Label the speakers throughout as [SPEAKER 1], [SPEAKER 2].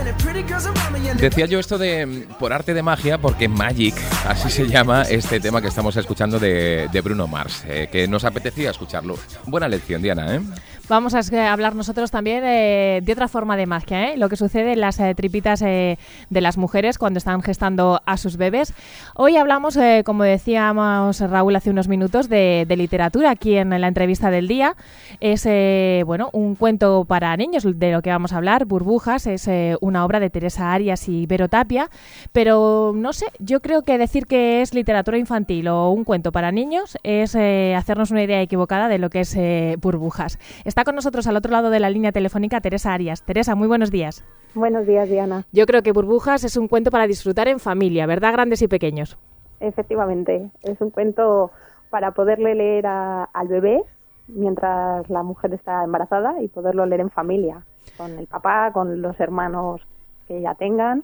[SPEAKER 1] Decía yo esto de por arte de magia, porque Magic, así se llama este tema que estamos escuchando de Bruno Mars, que nos apetecía escucharlo. Buena lección, Diana, ¿eh?
[SPEAKER 2] Vamos a hablar nosotros también de otra forma de magia, lo que sucede en las tripitas de las mujeres cuando están gestando a sus bebés. Hoy hablamos, como decíamos Raúl hace unos minutos, de literatura aquí en la entrevista del día. Es un cuento para niños de lo que vamos a hablar, Burbujas, es una obra de Teresa Arias y Vero Tapia, pero no sé, yo creo que decir que es literatura infantil o un cuento para niños es hacernos una idea equivocada de lo que es Burbujas. Está con nosotros al otro lado de la línea telefónica Teresa Arias. Teresa, muy buenos días.
[SPEAKER 3] Buenos días, Diana.
[SPEAKER 2] Yo creo que Burbujas es un cuento para disfrutar en familia, ¿verdad? Grandes y pequeños.
[SPEAKER 3] Efectivamente, es un cuento para poderle leer al bebé mientras la mujer está embarazada y poderlo leer en familia, con el papá, con los hermanos que ella tengan.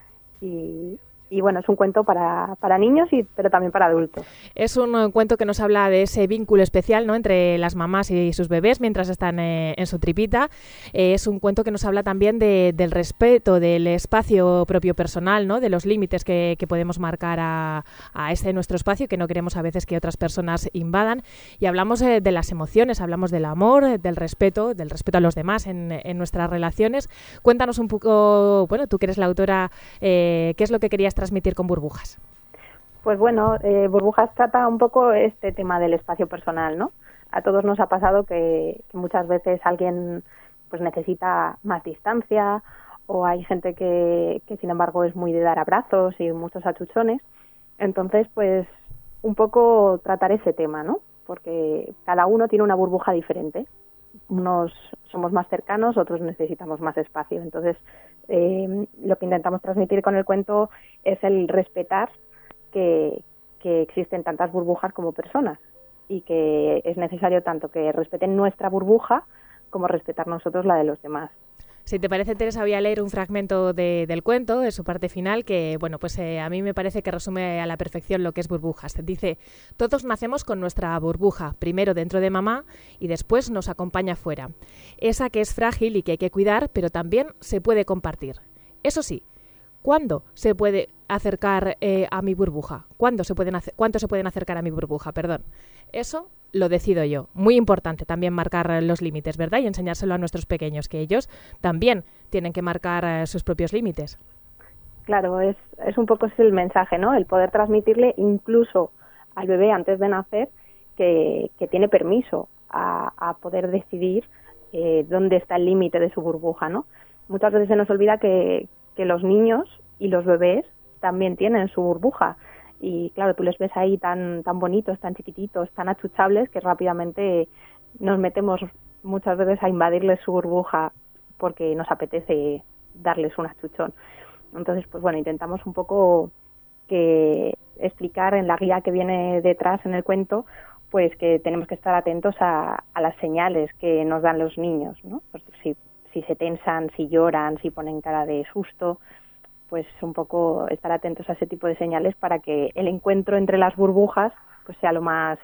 [SPEAKER 3] Y bueno, es un cuento para niños, pero también para adultos.
[SPEAKER 2] Es un cuento que nos habla de ese vínculo especial, ¿no?, entre las mamás y sus bebés mientras están en su tripita. Es un cuento que nos habla también del respeto, del espacio propio personal, ¿no?, de los límites que podemos marcar a ese nuestro espacio, que no queremos a veces que otras personas invadan. Y hablamos de las emociones, hablamos del amor, del respeto a los demás en nuestras relaciones. Cuéntanos un poco, bueno, tú que eres la autora, ¿qué es lo que querías transmitir con Burbujas?
[SPEAKER 3] Pues bueno, Burbujas trata un poco este tema del espacio personal, ¿no? A todos nos ha pasado que muchas veces alguien pues necesita más distancia, o hay gente que sin embargo es muy de dar abrazos y muchos achuchones. Entonces, pues un poco tratar ese tema, ¿no? Porque cada uno tiene una burbuja diferente. Unos somos más cercanos, otros necesitamos más espacio. Entonces, lo que intentamos transmitir con el cuento es el respetar que existen tantas burbujas como personas, y que es necesario tanto que respeten nuestra burbuja como respetar nosotros la de los demás.
[SPEAKER 2] Si te parece, Teresa, voy a leer un fragmento del cuento, de su parte final, que bueno, pues a mí me parece que resume a la perfección lo que es Burbujas. Dice: todos nacemos con nuestra burbuja, primero dentro de mamá y después nos acompaña fuera. Esa que es frágil y que hay que cuidar, pero también se puede compartir. Eso sí, ¿cuándo se puede acercar a mi burbuja? ¿Cuánto se pueden acercar a mi burbuja? Perdón. Eso lo decido yo. Muy importante también marcar los límites, ¿verdad? Y enseñárselo a nuestros pequeños, que ellos también tienen que marcar sus propios límites.
[SPEAKER 3] Claro, es un poco ese el mensaje, ¿no? El poder transmitirle incluso al bebé antes de nacer que tiene permiso a poder decidir dónde está el límite de su burbuja, ¿no? Muchas veces se nos olvida que los niños y los bebés también tienen su burbuja. Y claro, tú les ves ahí tan bonitos, tan chiquititos, tan achuchables, que rápidamente nos metemos muchas veces a invadirles su burbuja porque nos apetece darles un achuchón. Entonces, pues bueno, intentamos un poco que explicar en la guía que viene detrás en el cuento, pues que tenemos que estar atentos a las señales que nos dan los niños, ¿no? Pues si se tensan, si lloran, si ponen cara de susto, pues un poco estar atentos a ese tipo de señales para que el encuentro entre las burbujas pues sea lo más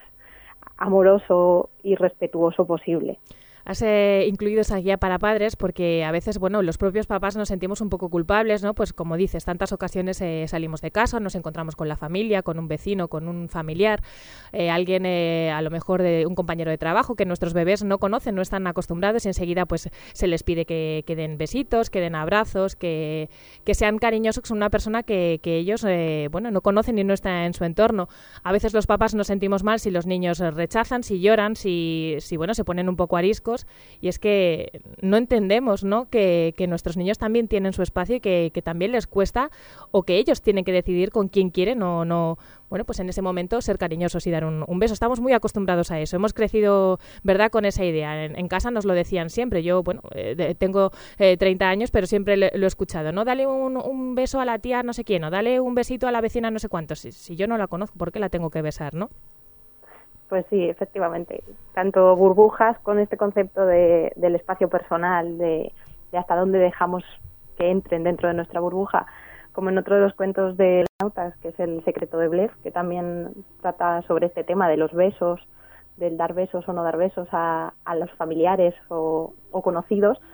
[SPEAKER 3] amoroso y respetuoso posible.
[SPEAKER 2] Has incluido esa guía para padres porque a veces, bueno, los propios papás nos sentimos un poco culpables, ¿no? Pues como dices, tantas ocasiones salimos de casa, nos encontramos con la familia, con un vecino, con un familiar, alguien a lo mejor de un compañero de trabajo que nuestros bebés no conocen, no están acostumbrados, y enseguida pues se les pide que den besitos, que den abrazos, que sean cariñosos con una persona que ellos no conocen y no está en su entorno. A veces los papás nos sentimos mal si los niños rechazan, si lloran, si se ponen un poco ariscos. Y es que no entendemos, ¿no?, que nuestros niños también tienen su espacio y que también les cuesta, o que ellos tienen que decidir con quién quieren o no, bueno, pues en ese momento ser cariñosos y dar un beso. Estamos muy acostumbrados a eso. Hemos crecido, ¿verdad?, con esa idea. En casa nos lo decían siempre. Yo, bueno, tengo 30 años, pero siempre lo he escuchado, ¿no? Dale un beso a la tía no sé quién, o dale un besito a la vecina no sé cuánto. Si yo no la conozco, ¿por qué la tengo que besar, no?
[SPEAKER 3] Pues sí, efectivamente. Tanto Burbujas, con este concepto del espacio personal, de hasta dónde dejamos que entren dentro de nuestra burbuja, como en otro de los cuentos de Nautas, que es El secreto de Blef, que también trata sobre este tema de los besos, del dar besos o no dar besos a los familiares o conocidos,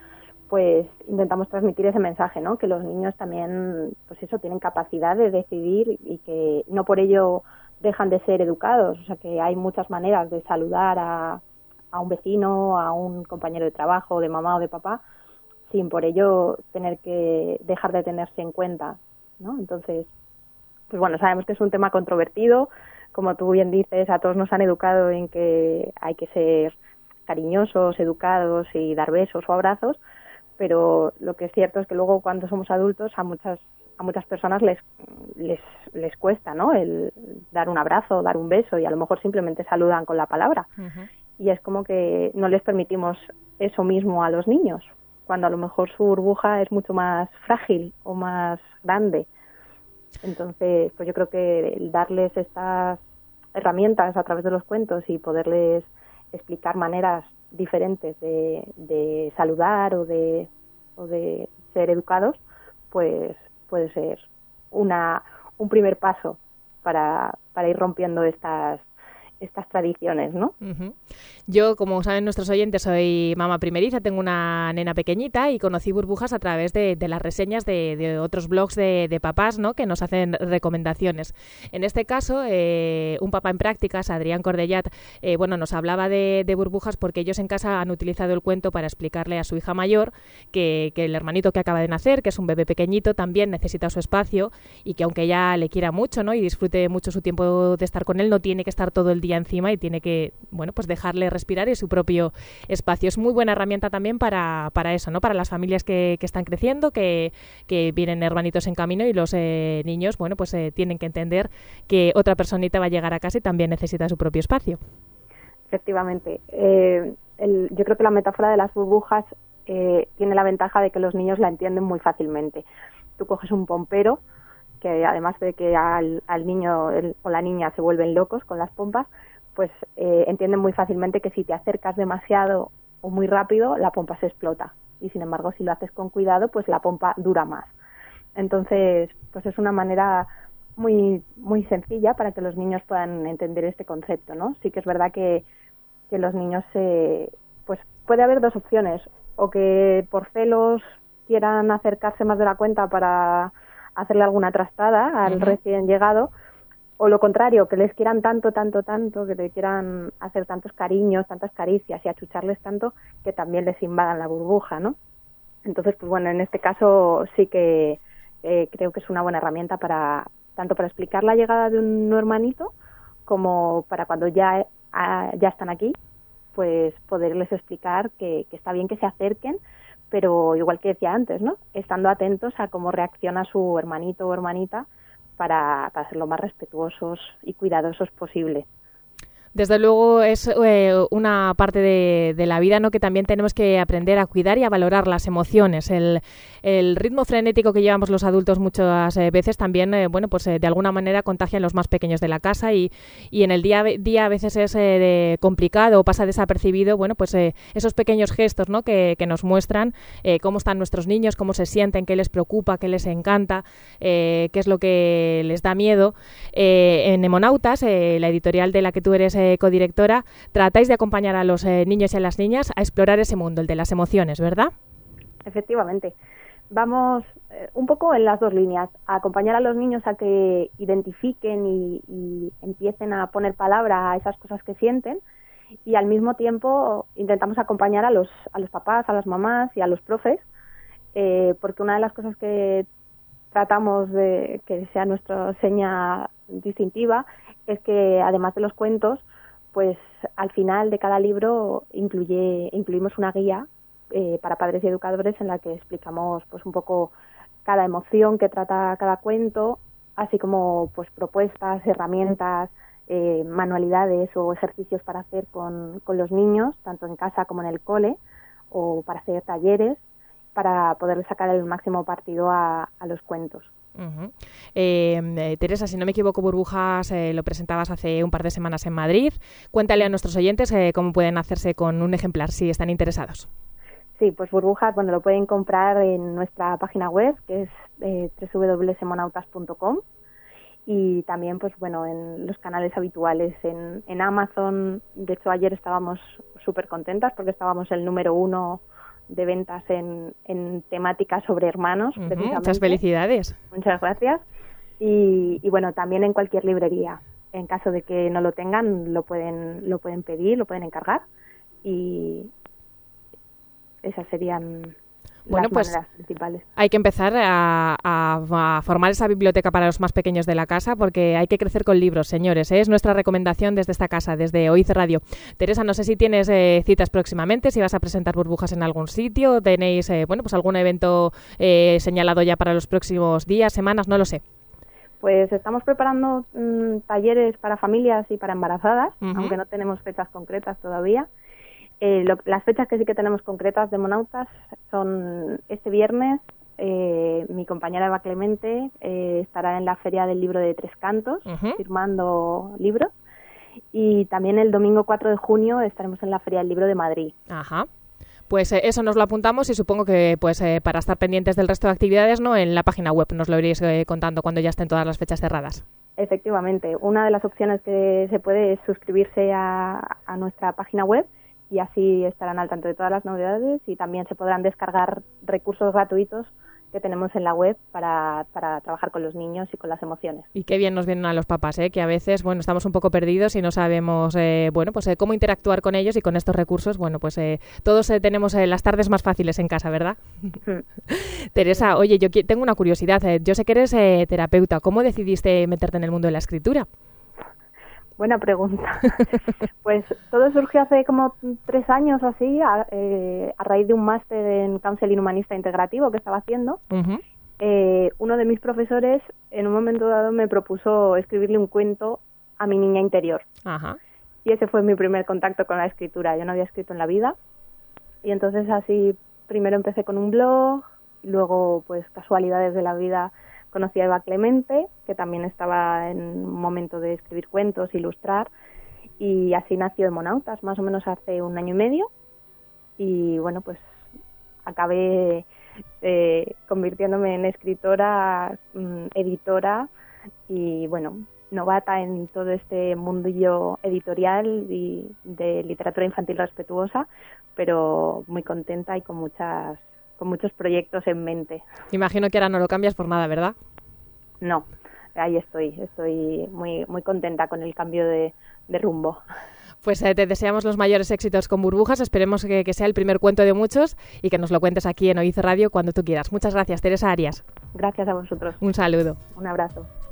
[SPEAKER 3] pues intentamos transmitir ese mensaje, ¿no? Que los niños también, pues eso, tienen capacidad de decidir y que no por ello dejan de ser educados. O sea, que hay muchas maneras de saludar a un vecino, a un compañero de trabajo, de mamá o de papá, sin por ello tener que dejar de tenerse en cuenta, ¿no? Entonces, pues bueno, sabemos que es un tema controvertido. Como tú bien dices, a todos nos han educado en que hay que ser cariñosos, educados y dar besos o abrazos, pero lo que es cierto es que luego cuando somos adultos a muchas personas les cuesta, ¿no? El dar un abrazo, dar un beso, y a lo mejor simplemente saludan con la palabra. Uh-huh. Y es como que no les permitimos eso mismo a los niños, cuando a lo mejor su burbuja es mucho más frágil o más grande. Entonces, pues yo creo que el darles estas herramientas a través de los cuentos y poderles explicar maneras diferentes de saludar o de ser educados, pues puede ser un primer paso para ir rompiendo estas tradiciones, ¿no?
[SPEAKER 2] Uh-huh. Yo, como saben nuestros oyentes, soy mamá primeriza, tengo una nena pequeñita y conocí burbujas a través de las reseñas de otros blogs de papás, ¿no? Que nos hacen recomendaciones. En este caso, un papá en prácticas, Adrián Cordellat, nos hablaba de burbujas porque ellos en casa han utilizado el cuento para explicarle a su hija mayor que el hermanito que acaba de nacer, que es un bebé pequeñito, también necesita su espacio y que aunque ella le quiera mucho, ¿no? Y disfrute mucho su tiempo de estar con él, no tiene que estar todo el día encima y tiene que, pues dejarle respirar en su propio espacio. Es muy buena herramienta también para eso, ¿no? Para las familias que están creciendo, que vienen hermanitos en camino y los niños, tienen que entender que otra personita va a llegar a casa y también necesita su propio espacio.
[SPEAKER 3] Efectivamente. Yo creo que la metáfora de las burbujas tiene la ventaja de que los niños la entienden muy fácilmente. Tú coges un pompero, que además de que al niño o la niña se vuelven locos con las pompas, pues entienden muy fácilmente que si te acercas demasiado o muy rápido, la pompa se explota. Y sin embargo, si lo haces con cuidado, pues la pompa dura más. Entonces, pues es una manera muy, muy sencilla para que los niños puedan entender este concepto, ¿no? Sí que es verdad que los niños pues puede haber dos opciones, o que por celos quieran acercarse más de la cuenta para hacerle alguna trastada al recién llegado, o lo contrario, que les quieran tanto, que le quieran hacer tantos cariños, tantas caricias y achucharles tanto que también les invadan la burbuja, ¿no? Entonces, pues bueno, en este caso sí que creo que es una buena herramienta tanto para explicar la llegada de un nuevo hermanito como para cuando ya están aquí, pues poderles explicar que está bien que se acerquen, pero igual que decía antes, ¿no? Estando atentos a cómo reacciona su hermanito o hermanita para ser lo más respetuosos y cuidadosos posible.
[SPEAKER 2] Desde luego es una parte de la vida, ¿no? Que también tenemos que aprender a cuidar y a valorar las emociones. El ritmo frenético que llevamos los adultos muchas veces también, de alguna manera contagia a los más pequeños de la casa y en el día a día a veces es complicado o pasa desapercibido, esos pequeños gestos, ¿no? Que nos muestran cómo están nuestros niños, cómo se sienten, qué les preocupa, qué les encanta, qué es lo que les da miedo. En Nemonautas, la editorial de la que tú eres codirectora, tratáis de acompañar a los niños y a las niñas a explorar ese mundo, el de las emociones, ¿verdad?
[SPEAKER 3] Efectivamente. Vamos un poco en las dos líneas, a acompañar a los niños a que identifiquen y empiecen a poner palabra a esas cosas que sienten, y al mismo tiempo intentamos acompañar a los papás, a las mamás y a los profes, porque una de las cosas que tratamos de que sea nuestra seña distintiva es que además de los cuentos, pues al final de cada libro incluimos una guía para padres y educadores en la que explicamos pues un poco cada emoción que trata cada cuento, así como pues propuestas, herramientas, manualidades o ejercicios para hacer con los niños, tanto en casa como en el cole, o para hacer talleres, para poder sacar el máximo partido a los cuentos.
[SPEAKER 2] Uh-huh. Teresa, si no me equivoco, Burbujas lo presentabas hace un par de semanas en Madrid. Cuéntale a nuestros oyentes cómo pueden hacerse con un ejemplar si están interesados.
[SPEAKER 3] Sí, pues Burbujas, lo pueden comprar en nuestra página web, que es www.semonautas.com, y también en los canales habituales en Amazon. De hecho, ayer estábamos súper contentas porque estábamos el número 1 de ventas en temática sobre hermanos.
[SPEAKER 2] Muchas felicidades.
[SPEAKER 3] Muchas gracias. Y bueno, también en cualquier librería. En caso de que no lo tengan, lo pueden pedir, lo pueden encargar. Y esas serían las maneras principales.
[SPEAKER 2] Hay que empezar a formar esa biblioteca para los más pequeños de la casa, porque hay que crecer con libros, señores. Es nuestra recomendación desde esta casa, desde OIC Radio. Teresa, no sé si tienes citas próximamente, si vas a presentar burbujas en algún sitio, tenéis pues algún evento señalado ya para los próximos días, semanas, no lo sé.
[SPEAKER 3] Pues estamos preparando talleres para familias y para embarazadas, aunque no tenemos fechas concretas todavía. Las fechas que sí que tenemos concretas de Monautas son este viernes. Mi compañera Eva Clemente estará en la Feria del Libro de Tres Cantos, firmando libros. Y también el domingo 4 de junio estaremos en la Feria del Libro de Madrid.
[SPEAKER 2] Ajá. Pues eso nos lo apuntamos y supongo que para estar pendientes del resto de actividades, ¿no? En la página web nos lo iréis contando cuando ya estén todas las fechas cerradas.
[SPEAKER 3] Efectivamente. Una de las opciones que se puede es suscribirse a nuestra página web, y así estarán al tanto de todas las novedades, y también se podrán descargar recursos gratuitos que tenemos en la web para trabajar con los niños y con las emociones.
[SPEAKER 2] Y qué bien nos vienen a los papás, que a veces estamos un poco perdidos y no sabemos cómo interactuar con ellos, y con estos recursos, todos tenemos las tardes más fáciles en casa, ¿verdad? Teresa, oye, yo tengo una curiosidad. Yo sé que eres terapeuta. ¿Cómo decidiste meterte en el mundo de la escritura?
[SPEAKER 3] Buena pregunta. Pues todo surgió hace como 3 años o así, a raíz de un máster en Counseling Humanista Integrativo que estaba haciendo. Uno de mis profesores en un momento dado me propuso escribirle un cuento a mi niña interior.
[SPEAKER 2] Ajá.
[SPEAKER 3] Y ese fue mi primer contacto con la escritura. Yo no había escrito en la vida. Y entonces así primero empecé con un blog, luego pues casualidades de la vida conocí a Eva Clemente, que también estaba en un momento de escribir cuentos, ilustrar, y así nació Emonautas, más o menos hace 1 año y medio. Y bueno, pues acabé convirtiéndome en escritora, editora y novata en todo este mundillo editorial y de literatura infantil respetuosa, pero muy contenta y con muchos proyectos en mente.
[SPEAKER 2] Imagino que ahora no lo cambias por nada, ¿verdad?
[SPEAKER 3] No, ahí estoy muy, muy contenta con el cambio de rumbo.
[SPEAKER 2] Pues te deseamos los mayores éxitos con Burbujas, esperemos que sea el primer cuento de muchos y que nos lo cuentes aquí en OIC Radio cuando tú quieras. Muchas gracias, Teresa Arias.
[SPEAKER 3] Gracias a vosotros.
[SPEAKER 2] Un saludo.
[SPEAKER 3] Un abrazo.